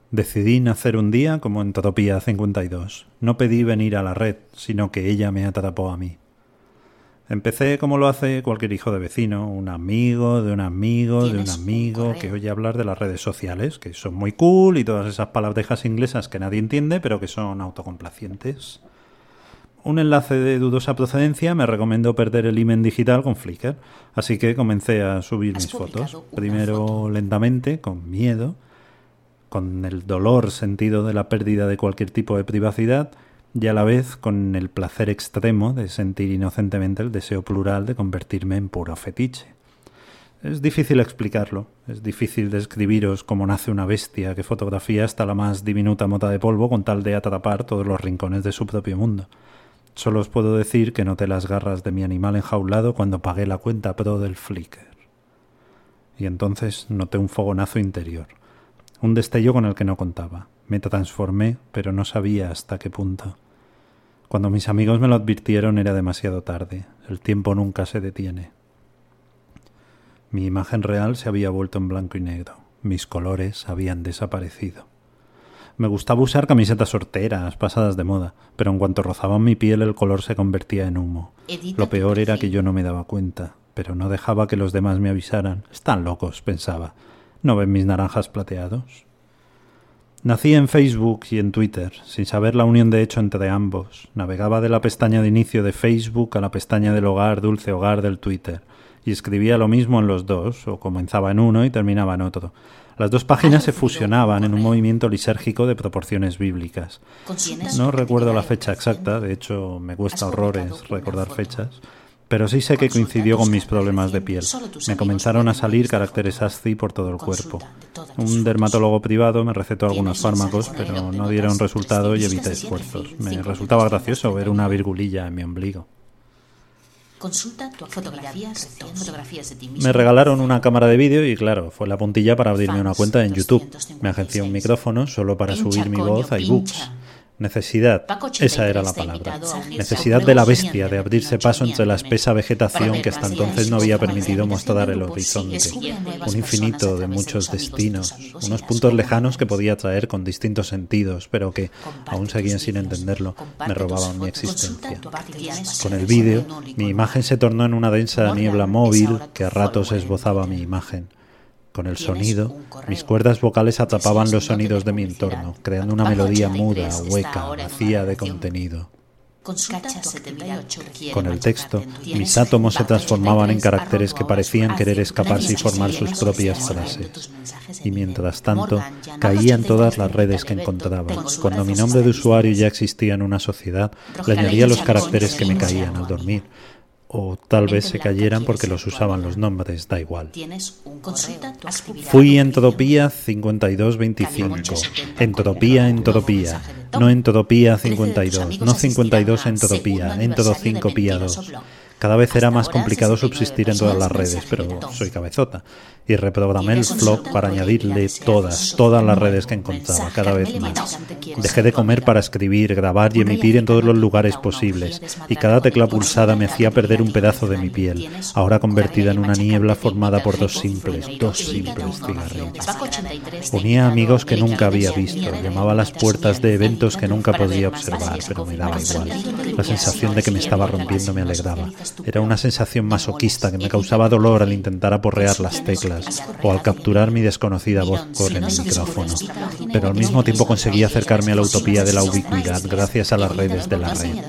Decidí nacer un día como Entropía 52. No pedí venir a la red, sino que ella me atrapó a mí. Empecé como lo hace cualquier hijo de vecino, un amigo de un amigo de un amigo que oye hablar de las redes sociales, que son muy cool y todas esas palabrejas inglesas que nadie entiende, pero que son autocomplacientes. Un enlace de dudosa procedencia me recomendó perder el imen digital con Flickr, así que comencé a subir mis fotos. Primero lentamente, con miedo, con el dolor sentido de la pérdida de cualquier tipo de privacidad y a la vez con el placer extremo de sentir inocentemente el deseo plural de convertirme en puro fetiche. Es difícil explicarlo, es difícil describiros cómo nace una bestia que fotografía hasta la más diminuta mota de polvo con tal de atrapar todos los rincones de su propio mundo. Solo os puedo decir que noté las garras de mi animal enjaulado cuando pagué la cuenta pro del Flickr. Y entonces noté un fogonazo interior. Un destello con el que no contaba. Me transformé, pero no sabía hasta qué punto. Cuando mis amigos me lo advirtieron era demasiado tarde. El tiempo nunca se detiene. Mi imagen real se había vuelto en blanco y negro. Mis colores habían desaparecido. Me gustaba usar camisetas horteras, pasadas de moda, pero en cuanto rozaban mi piel el color se convertía en humo. Lo peor era que yo no me daba cuenta, pero no dejaba que los demás me avisaran. Están locos, pensaba. ¿No ven mis naranjas plateados? Nací en Facebook y en Twitter, sin saber la unión de hecho entre ambos. Navegaba de la pestaña de inicio de Facebook a la pestaña del hogar, dulce hogar del Twitter, y escribía lo mismo en los dos, o comenzaba en uno y terminaba en otro. Las dos páginas se fusionaban en un movimiento lisérgico de proporciones bíblicas. No recuerdo la fecha exacta, de hecho me cuesta horrores recordar fechas, pero sí sé que coincidió con mis problemas de piel. Me comenzaron a salir caracteres ASCII por todo el cuerpo. Un dermatólogo privado me recetó algunos fármacos, pero no dieron resultado y evité esfuerzos. Me resultaba gracioso ver una virgulilla en mi ombligo. Me regalaron una cámara de vídeo y claro, fue la puntilla para abrirme una cuenta en YouTube. Me agencié un micrófono solo para subir mi voz a iBooks. Necesidad, esa era la palabra. Necesidad de la bestia de abrirse paso entre la espesa vegetación que hasta entonces no había permitido mostrar el horizonte. Un infinito de muchos destinos, unos puntos lejanos que podía traer con distintos sentidos, pero que, aún seguían sin entenderlo, me robaban mi existencia. Con el vídeo, mi imagen se tornó en una densa niebla móvil que a ratos esbozaba mi imagen. Con el sonido, mis cuerdas vocales atrapaban los sonidos de mi entorno, creando una melodía muda, hueca, vacía de contenido. Con el texto, mis átomos se transformaban en caracteres que parecían querer escaparse y formar sus propias frases. Y mientras tanto, caía en todas las redes que encontraba. Cuando mi nombre de usuario ya existía en una sociedad, le añadía los caracteres que me caían al dormir. O tal vez se cayeran porque los usaban los nombres, da igual. Fui Entropía 5225. Entropía, entropía. No Entropía 52. No 52 entropía. Entro 5 pía 2. Cada vez era más complicado subsistir en todas las redes, pero soy cabezota. Y reprogramé el Flock para añadirle todas las redes que encontraba, cada vez más. Dejé de comer para escribir, grabar y emitir en todos los lugares posibles, y cada tecla pulsada me hacía perder un pedazo de mi piel, ahora convertida en una niebla formada por dos simples cigarrillos. Unía a amigos que nunca había visto, llamaba a las puertas de eventos que nunca podía observar, pero me daba igual. La sensación de que me estaba rompiendo me alegraba. Era una sensación masoquista que me causaba dolor al intentar aporrear las teclas o al capturar mi desconocida voz por el micrófono, pero al mismo tiempo conseguía acercarme a la utopía de la ubicuidad gracias a las redes de la red.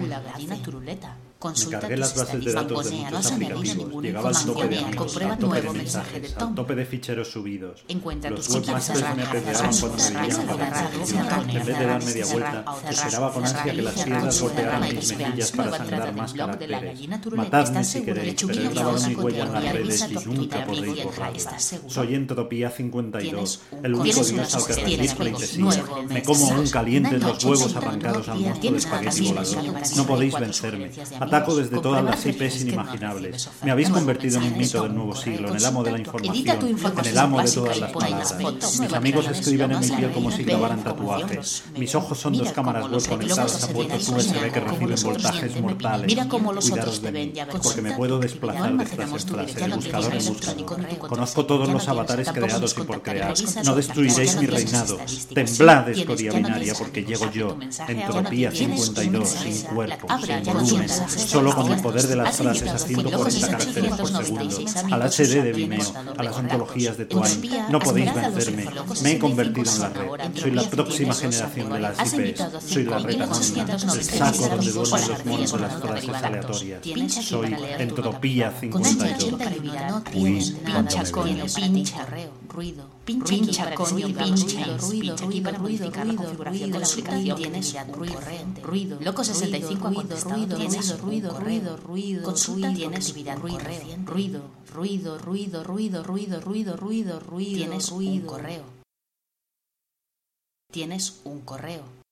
Me cargué las bases de datos de muchos aplicativos, llegaba al tope de amigos, al tope de mensajes, al tope de ficheros subidos. Los webmasters me apedreaban cuando me veían con en vez de dar media vuelta, esperaba con ansia que las piedras golpearan mis mejillas para sangrar más caracteres. Matadme si queréis, pero he grabado mi huella en las redes y nunca podréis borrarla. Soy Entropía 52, el único dios al que rendir pleitesía. Me como aún calientes los huevos arrancados al monstruo de espagueti volador. No podéis vencerme. Ataco desde todas las IPs inimaginables. Me habéis convertido en un mito del nuevo siglo, en el amo de la información, en el amo de todas las palabras. Mis amigos escriben en mi piel como si grabaran tatuajes. Mis ojos son dos cámaras web conectadas a puertos USB que reciben voltajes mortales. Cuidaros de mí, porque me puedo desplazar de frase en frase, de buscador en buscador. Conozco todos los avatares creados y por crear. No destruiréis mi reinado. Temblad, escoria binaria, porque llego yo. Entropía 52, sin cuerpo, sin volumen, solo con el poder de las frases a 140 caracteres por segundo. Al HD de Vimeo, a las ontologías de Twine. No podéis vencerme. Me he convertido en la red. Soy la próxima generación de las IPs. Soy la red anónima, el saco donde duermen los monos de las frases aleatorias. Soy Entropía 52. Uy, cuando me vean. Pincha con ruido, aquí para modificar la configuración de la aplicación. Tienes ruido. Loco 65 ha contestado. Tienes ruido. Consulta tienes ruido. Tienes un correo.